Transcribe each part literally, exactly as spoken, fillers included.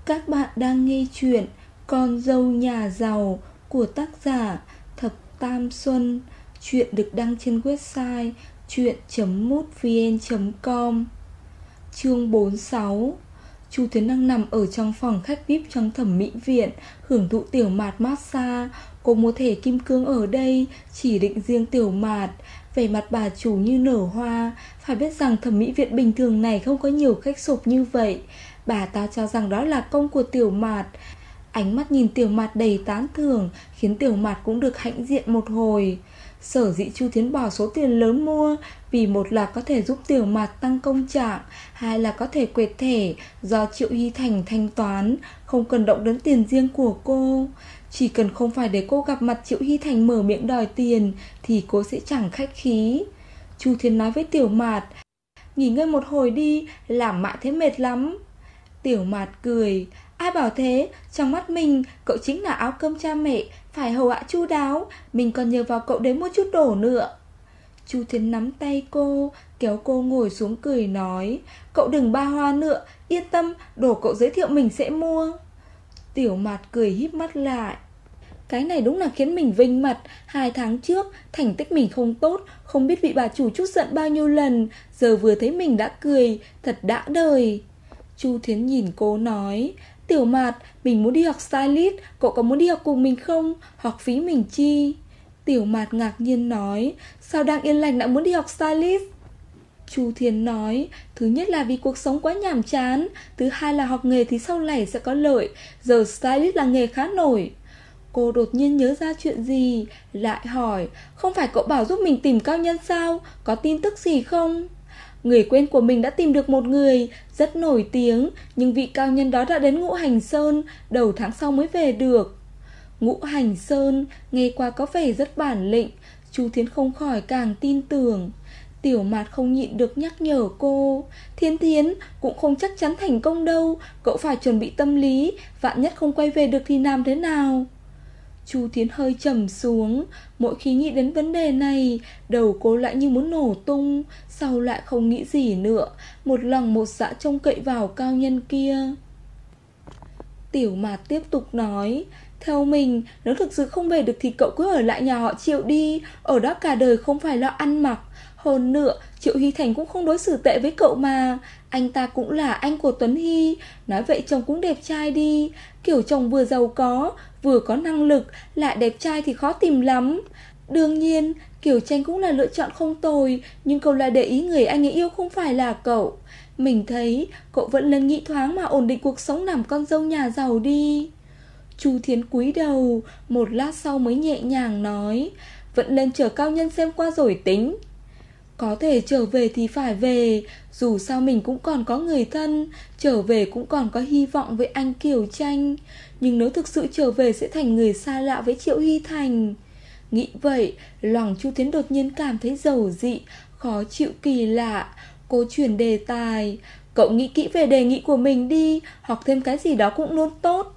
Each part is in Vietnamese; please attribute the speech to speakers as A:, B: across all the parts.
A: Các bạn đang nghe chuyện Con dâu nhà giàu của tác giả Thập Tam Xuân. Chuyện được đăng trên website chuyện chấm mútvn chấm com. Chương bốn mươi sáu. Chu Thiến đang nằm ở trong phòng khách vi ai pi trong thẩm mỹ viện, hưởng thụ tiểu mạt massage. Cô mua thẻ kim cương ở đây, chỉ định riêng tiểu mạt. Vẻ mặt bà chủ như nở hoa. Phải biết rằng thẩm mỹ viện bình thường này không có nhiều khách sộp như vậy. Bà ta cho rằng đó là công của tiểu mạt. Ánh mắt nhìn tiểu mạt đầy tán thưởng, khiến tiểu mạt cũng được hãnh diện một hồi. Sở dĩ Chu Thiến bỏ số tiền lớn mua, vì một là có thể giúp tiểu mạt tăng công trạng, hai là có thể quẹt thẻ do Triệu Hy Thành thanh toán, không cần động đến tiền riêng của cô. Chỉ cần không phải để cô gặp mặt Triệu Hy Thành mở miệng đòi tiền thì cô sẽ chẳng khách khí. Chu Thiến nói với tiểu mạt: nghỉ ngơi một hồi đi, làm mãi thế mệt lắm. Tiểu mạt cười: ai bảo thế, trong mắt mình cậu chính là áo cơm cha mẹ, phải hầu hạ chu đáo, mình còn nhờ vào cậu đến mua chút đồ nữa. Chu Thiến nắm tay cô, kéo cô ngồi xuống cười nói: cậu đừng ba hoa nữa, yên tâm, đồ cậu giới thiệu mình sẽ mua. Tiểu mạt cười híp mắt lại: cái này đúng là khiến mình vinh mặt. Hai tháng trước thành tích mình không tốt, không biết vị bà chủ chút giận bao nhiêu lần, giờ vừa thấy mình đã cười, thật đã đời. Chu Thiến nhìn cô nói: tiểu mạt, mình muốn đi học stylist, cậu có muốn đi học cùng mình không? Học phí mình chi? Tiểu mạt ngạc nhiên nói: sao đang yên lành đã muốn đi học stylist? Chu Thiến nói: thứ nhất là vì cuộc sống quá nhàm chán, thứ hai là học nghề thì sau này sẽ có lợi, giờ stylist là nghề khá nổi. Cô đột nhiên nhớ ra chuyện gì, lại hỏi: không phải cậu bảo giúp mình tìm cao nhân sao? Có tin tức gì không? Người quen của mình đã tìm được một người rất nổi tiếng, nhưng vị cao nhân đó đã đến Ngũ Hành Sơn, đầu tháng sau mới về được. Ngũ Hành Sơn nghe qua có vẻ rất bản lĩnh. Chu Thiến không khỏi càng tin tưởng. Tiểu mạt không nhịn được nhắc nhở cô: Thiến Thiến, cũng không chắc chắn thành công đâu, cậu phải chuẩn bị tâm lý, vạn nhất không quay về được thì làm thế nào? Chu Thiến hơi trầm xuống. Mỗi khi nghĩ đến vấn đề này, đầu cô lại như muốn nổ tung. Sau lại không nghĩ gì nữa, một lòng một dạ trông cậy vào cao nhân kia. Tiểu mạt tiếp tục nói: theo mình, nếu thực sự không về được thì cậu cứ ở lại nhà họ Triệu đi, ở đó cả đời không phải lo ăn mặc. Hơn nữa, Triệu Hy Thành cũng không đối xử tệ với cậu mà. Anh ta cũng là anh của Tuấn Hy, nói vậy chồng cũng đẹp trai đi. Kiểu chồng vừa giàu có, vừa có năng lực, lại đẹp trai thì khó tìm lắm. Đương nhiên, Kiều Tranh cũng là lựa chọn không tồi, nhưng cậu lại để ý người anh ấy yêu không phải là cậu. Mình thấy cậu vẫn nên nghĩ thoáng mà ổn định cuộc sống làm con dâu nhà giàu đi. Chu Thiến cúi đầu, một lát sau mới nhẹ nhàng nói: vẫn nên chờ cao nhân xem qua rồi tính. Có thể trở về thì phải về, dù sao mình cũng còn có người thân, trở về cũng còn có hy vọng với anh Kiều Tranh. Nhưng nếu thực sự trở về sẽ thành người xa lạ với Triệu Hy Thành. Nghĩ vậy, lòng Chu Thiến đột nhiên cảm thấy dầu dị, khó chịu kỳ lạ. Cô chuyển đề tài: cậu nghĩ kỹ về đề nghị của mình đi, học thêm cái gì đó cũng luôn tốt.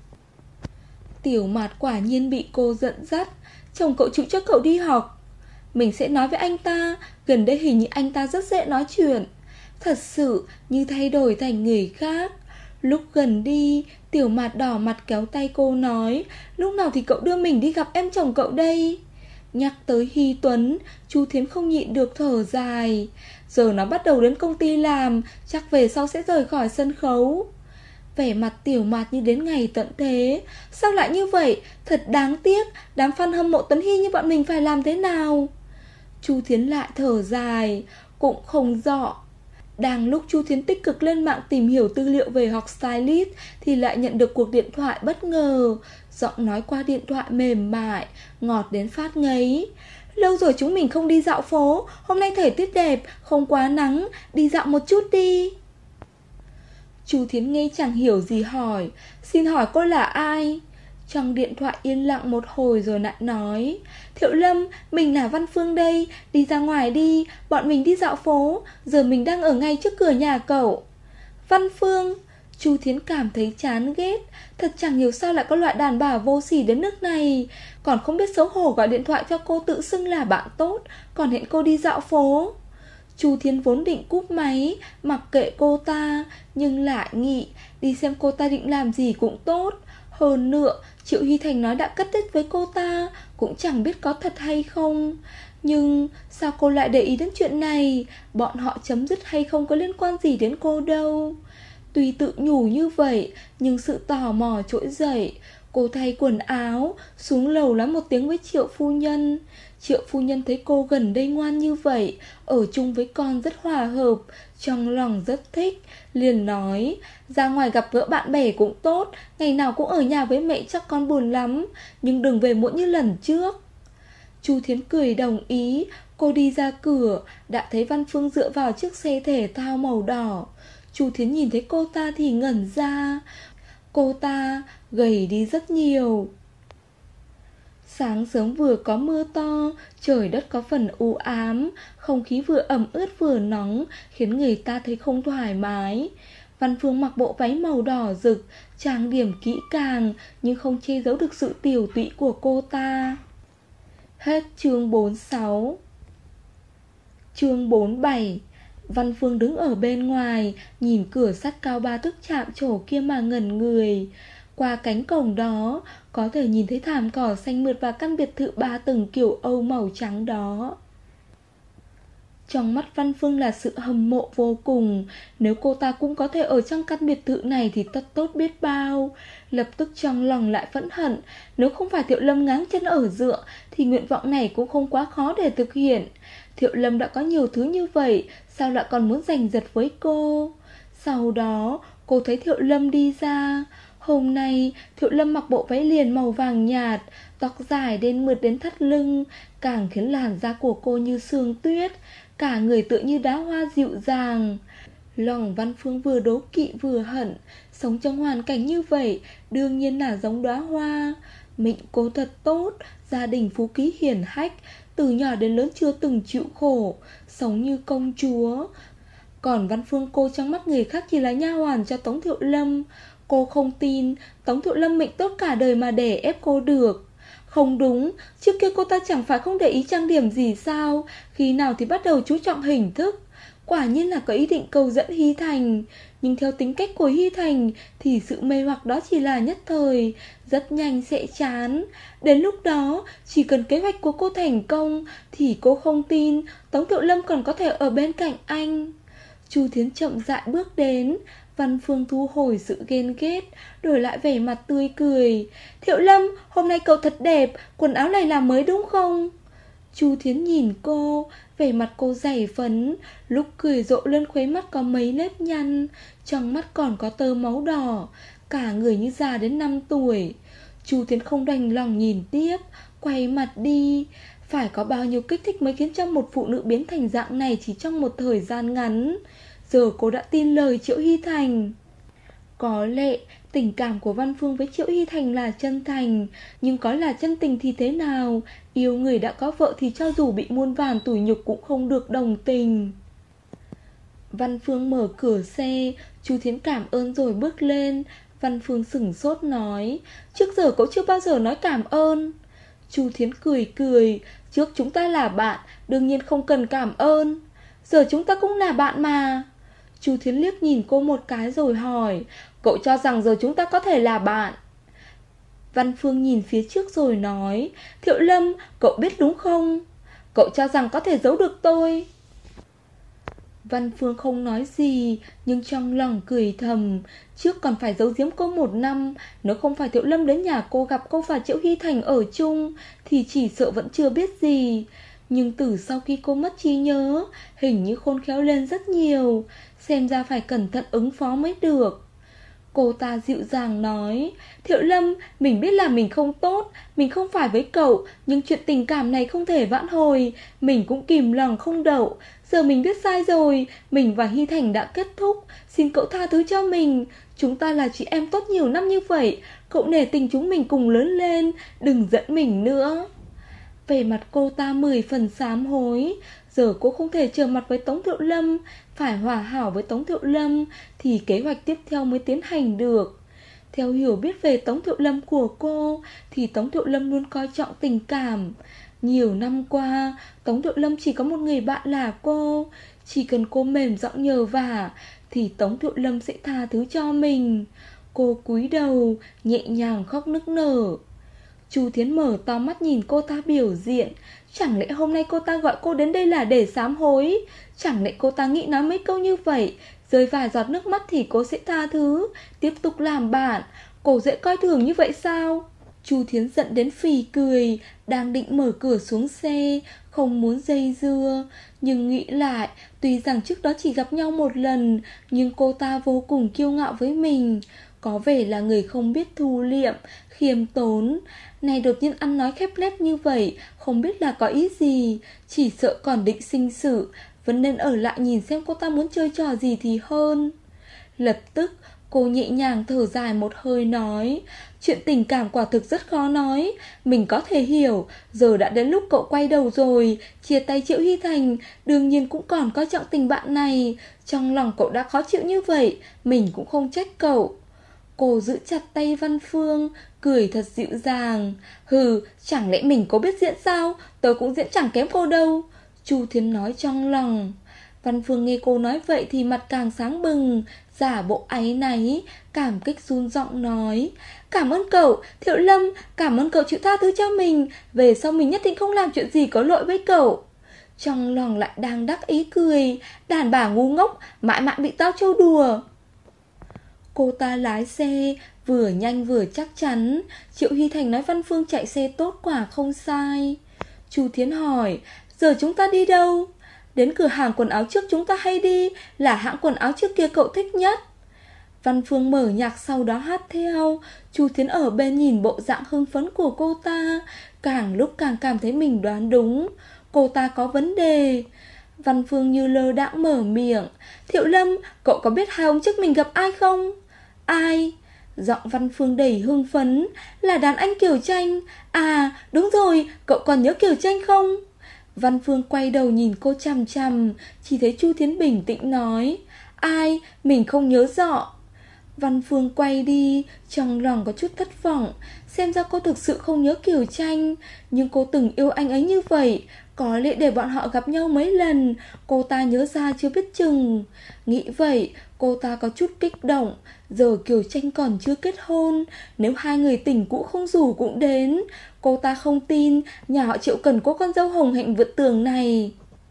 A: Tiểu mạt quả nhiên bị cô dẫn dắt: chồng cậu chịu cho cậu đi học. Mình sẽ nói với anh ta, gần đây hình như anh ta rất dễ nói chuyện. Thật sự như thay đổi thành người khác. Lúc gần đi, tiểu mạt đỏ mặt kéo tay cô nói: lúc nào thì cậu đưa mình đi gặp em chồng cậu đây? Nhắc tới Hy Tuấn, Chu Thiến không nhịn được thở dài. Giờ nó bắt đầu đến công ty làm, chắc về sau sẽ rời khỏi sân khấu. Vẻ mặt tiểu mạt như đến ngày tận thế. Sao lại như vậy? Thật đáng tiếc. Đám fan hâm mộ Tuấn Hy như bọn mình phải làm thế nào? Chu Thiến lại thở dài. Cũng không rõ. Đang lúc Chu Thiến tích cực lên mạng tìm hiểu tư liệu về học stylist thì lại nhận được cuộc điện thoại bất ngờ. Giọng nói qua điện thoại mềm mại, ngọt đến phát ngấy: lâu rồi chúng mình không đi dạo phố, hôm nay thời tiết đẹp, không quá nắng, đi dạo một chút đi. Chu Thiến nghe chẳng hiểu gì hỏi: xin hỏi cô là ai? Trong điện thoại yên lặng một hồi rồi lại nói: Thiệu Lâm, mình là Văn Phương đây, đi ra ngoài đi, bọn mình đi dạo phố, giờ mình đang ở ngay trước cửa nhà cậu. Văn Phương? Chu Thiến cảm thấy chán ghét. Thật chẳng hiểu sao lại có loại đàn bà vô sỉ đến nước này. Còn không biết xấu hổ gọi điện thoại cho cô tự xưng là bạn tốt, còn hẹn cô đi dạo phố. Chu Thiến vốn định cúp máy, mặc kệ cô ta, nhưng lại nghĩ đi xem cô ta định làm gì cũng tốt. Hơn nữa, Triệu Hy Thành nói đã cắt đứt với cô ta, cũng chẳng biết có thật hay không. Nhưng sao cô lại để ý đến chuyện này? Bọn họ chấm dứt hay không có liên quan gì đến cô đâu. Tuy tự nhủ như vậy, nhưng sự tò mò trỗi dậy. Cô thay quần áo, xuống lầu nói một tiếng với Triệu phu nhân. Triệu phu nhân thấy cô gần đây ngoan như vậy, ở chung với con rất hòa hợp, trong lòng rất thích, liền nói: ra ngoài gặp gỡ bạn bè cũng tốt, ngày nào cũng ở nhà với mẹ chắc con buồn lắm, nhưng đừng về muộn như lần trước. Chu Thiến cười đồng ý. Cô đi ra cửa, đã thấy Văn Phương dựa vào chiếc xe thể thao màu đỏ. Chu Thiến nhìn thấy cô ta thì ngẩn ra. Cô ta gầy đi rất nhiều. Sáng sớm vừa có mưa to, trời đất có phần u ám, không khí vừa ẩm ướt vừa nóng, khiến người ta thấy không thoải mái. Văn Phương mặc bộ váy màu đỏ rực, trang điểm kỹ càng, nhưng không che giấu được sự tiều tụy của cô ta. Hết chương bốn mươi sáu. Chương bốn mươi bảy. Văn Phương đứng ở bên ngoài, nhìn cửa sắt cao ba thước chạm trổ kia mà ngẩn người. Qua cánh cổng đó, có thể nhìn thấy thảm cỏ xanh mượt và căn biệt thự ba tầng kiểu Âu màu trắng đó. Trong mắt Văn Phương là sự hâm mộ vô cùng. Nếu cô ta cũng có thể ở trong căn biệt thự này thì tất tốt biết bao. Lập tức trong lòng lại phẫn hận. Nếu không phải Thiệu Lâm ngáng chân ở dựa thì nguyện vọng này cũng không quá khó để thực hiện. Thiệu Lâm đã có nhiều thứ như vậy, sao lại còn muốn giành giật với cô? Sau đó cô thấy Thiệu Lâm đi ra. Hôm nay Thiệu Lâm mặc bộ váy liền màu vàng nhạt, tóc dài đến mượt đến thắt lưng, càng khiến làn da của cô như sương tuyết, cả người tựa như đóa hoa dịu dàng. Lòng Văn Phương vừa đố kỵ vừa hận. Sống trong hoàn cảnh như vậy đương nhiên là giống đóa hoa. Mệnh cô thật tốt, gia đình phú quý hiển hách, từ nhỏ đến lớn chưa từng chịu khổ, sống như công chúa. Còn Văn Phương cô trong mắt người khác chỉ là nha hoàn cho Tống Thiệu Lâm. Cô không tin Tống Thiệu Lâm mệnh tốt cả đời mà để ép cô được. Không đúng, trước kia cô ta chẳng phải không để ý trang điểm gì sao? Khi nào thì bắt đầu chú trọng hình thức. Quả nhiên là có ý định cầu dẫn Hy Thành. Nhưng theo tính cách của Hy Thành thì sự mê hoặc đó chỉ là nhất thời, rất nhanh sẽ chán. Đến lúc đó, chỉ cần kế hoạch của cô thành công thì cô không tin Tống Thiệu Lâm còn có thể ở bên cạnh anh. Chu Thiến chậm rãi bước đến. Văn Phương thu hồi sự ghen ghét, đổi lại vẻ mặt tươi cười. Thiệu Lâm, hôm nay cậu thật đẹp, quần áo này là mới đúng không? Chu Thiến nhìn cô, vẻ mặt cô dày phấn, lúc cười rộ lên khóe mắt có mấy nếp nhăn, trong mắt còn có tơ máu đỏ, cả người như già đến năm tuổi. Chu Thiến không đành lòng nhìn tiếp, quay mặt đi. Phải có bao nhiêu kích thích mới khiến cho một phụ nữ biến thành dạng này chỉ trong một thời gian ngắn. Giờ cô đã tin lời Triệu Hy Thành. Có lẽ tình cảm của Văn Phương với Triệu Hy Thành là chân thành, nhưng có là chân tình thì thế nào? Yêu người đã có vợ thì cho dù bị muôn vàn tủi nhục cũng không được đồng tình. Văn Phương mở cửa xe, Chu Thiến cảm ơn rồi bước lên. Văn Phương sửng sốt nói: trước giờ cậu chưa bao giờ nói cảm ơn. Chu Thiến cười cười: trước chúng ta là bạn, đương nhiên không cần cảm ơn. Giờ chúng ta cũng là bạn mà. Chu Thiến liếc nhìn cô một cái rồi hỏi: cậu cho rằng giờ chúng ta có thể là bạn? Văn Phương nhìn phía trước rồi nói: Thiệu Lâm, cậu biết đúng không? Cậu cho rằng có thể giấu được tôi? Văn Phương không nói gì, nhưng trong lòng cười thầm. Trước còn phải giấu giếm cô một năm. Nếu không phải Thiệu Lâm đến nhà cô gặp cô và Triệu Hy Thành ở chung thì chỉ sợ vẫn chưa biết gì. Nhưng từ sau khi cô mất trí nhớ, hình như khôn khéo lên rất nhiều. Xem ra phải cẩn thận ứng phó mới được. Cô ta dịu dàng nói: Thiệu Lâm, mình biết là mình không tốt, mình không phải với cậu, nhưng chuyện tình cảm này không thể vãn hồi. Mình cũng kìm lòng không đậu. Giờ mình biết sai rồi, mình và Hy Thành đã kết thúc. Xin cậu tha thứ cho mình. Chúng ta là chị em tốt nhiều năm như vậy, cậu nể tình chúng mình cùng lớn lên, đừng giận mình nữa. Về mặt cô ta mười phần sám hối. Giờ cô không thể trở mặt với Tống Thiệu Lâm, phải hòa hảo với Tống Thiệu Lâm thì kế hoạch tiếp theo mới tiến hành được. Theo hiểu biết về Tống Thiệu Lâm của cô thì Tống Thiệu Lâm luôn coi trọng tình cảm. Nhiều năm qua, Tống Thiệu Lâm chỉ có một người bạn là cô. Chỉ cần cô mềm giọng nhờ vả thì Tống Thiệu Lâm sẽ tha thứ cho mình. Cô cúi đầu, nhẹ nhàng khóc nức nở. Chu Thiến mở to mắt nhìn cô ta biểu diễn. Chẳng lẽ hôm nay cô ta gọi cô đến đây là để sám hối? Chẳng lẽ cô ta nghĩ nói mấy câu như vậy, rơi vài giọt nước mắt thì cô sẽ tha thứ, tiếp tục làm bạn? Cô dễ coi thường như vậy sao? Chu Thiến giận đến phì cười, đang định mở cửa xuống xe, không muốn dây dưa. Nhưng nghĩ lại, tuy rằng trước đó chỉ gặp nhau một lần, nhưng cô ta vô cùng kiêu ngạo với mình, có vẻ là người không biết thu liệm, khiêm tốn. Này đột nhiên ăn nói khép nép như vậy, không biết là có ý gì. Chỉ sợ còn định sinh sự, vẫn nên ở lại nhìn xem cô ta muốn chơi trò gì thì hơn. Lập tức cô nhẹ nhàng thở dài một hơi nói, chuyện tình cảm quả thực rất khó nói. Mình có thể hiểu, giờ đã đến lúc cậu quay đầu rồi, chia tay Triệu Hy Thành, đương nhiên cũng còn coi trọng tình bạn này. Trong lòng cậu đã khó chịu như vậy, mình cũng không trách cậu. Cô giữ chặt tay Văn Phương, cười thật dịu dàng. Hừ, chẳng lẽ mình có biết diễn sao? Tớ cũng diễn chẳng kém cô đâu, Chu Thiến nói trong lòng. Văn Phương nghe cô nói vậy thì mặt càng sáng bừng, giả bộ áy náy, cảm kích run giọng nói, cảm ơn cậu, Thiệu Lâm, cảm ơn cậu chịu tha thứ cho mình. Về sau mình nhất định không làm chuyện gì có lỗi với cậu. Trong lòng lại đang đắc ý cười, đàn bà ngu ngốc, mãi mãi bị tao trêu đùa. Cô ta lái xe, vừa nhanh vừa chắc chắn. Triệu Hy Thành nói Văn Phương chạy xe tốt quả không sai. Chu Thiến hỏi, giờ chúng ta đi đâu? Đến cửa hàng quần áo trước chúng ta hay đi, là hãng quần áo trước kia cậu thích nhất. Văn Phương mở nhạc sau đó hát theo. Chu Thiến ở bên nhìn bộ dạng hưng phấn của cô ta, càng lúc càng cảm thấy mình đoán đúng, cô ta có vấn đề. Văn Phương như lơ đãng mở miệng, Thiệu Lâm, cậu có biết hai hôm trước mình gặp ai không? Ai? Giọng Văn Phương đầy hưng phấn, là đàn anh Kiều Tranh. À đúng rồi, cậu còn nhớ Kiều Tranh không? Văn Phương quay đầu nhìn cô chằm chằm, chỉ thấy Chu Thiến bình tĩnh nói, ai, mình không nhớ rõ. Văn Phương quay đi, trong lòng có chút thất vọng. Xem ra cô thực sự không nhớ Kiều Tranh, nhưng cô từng yêu anh ấy như vậy, có lẽ để bọn họ gặp nhau mấy lần, cô ta nhớ ra chưa biết chừng. Nghĩ vậy, cô ta có chút kích động. Giờ Kiều Tranh còn chưa kết hôn, nếu hai người tình cũ không rủ cũng đến, cô ta không tin nhà họ Triệu cần có con dâu hồng hạnh vượt tường này.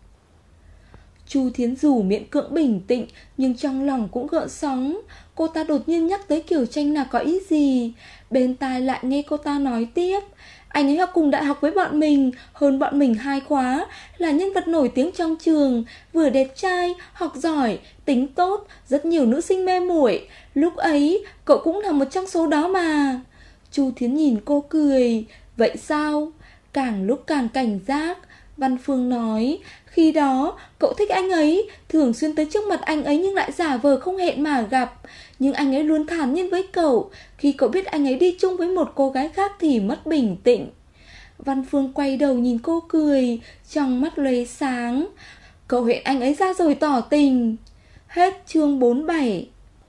A: Chu Thiến dù miễn cưỡng bình tĩnh, nhưng trong lòng cũng gợn sóng. Cô ta đột nhiên nhắc tới Kiều Tranh là có ý gì? Bên tai lại nghe cô ta nói tiếp, anh ấy học cùng đại học với bọn mình, hơn bọn mình hai khóa, là nhân vật nổi tiếng trong trường, vừa đẹp trai, học giỏi, tính tốt, rất nhiều nữ sinh mê muội. Lúc ấy cậu cũng là một trong số đó mà. Chu Thiến nhìn cô cười, vậy sao? Càng lúc càng cảnh giác. Văn Phương nói, khi đó cậu thích anh ấy, thường xuyên tới trước mặt anh ấy nhưng lại giả vờ không hẹn mà gặp. Nhưng anh ấy luôn thản nhiên với cậu. Khi cậu biết anh ấy đi chung với một cô gái khác thì mất bình tĩnh. Văn Phương quay đầu nhìn cô cười, trong mắt lóe sáng. Cậu hẹn anh ấy ra rồi tỏ tình. Hết chương bốn mươi bảy.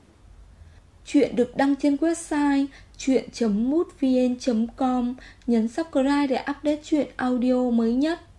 A: Chuyện được đăng trên website chuyện chấm mútvn chấm com. Nhấn subscribe để update chuyện audio mới nhất.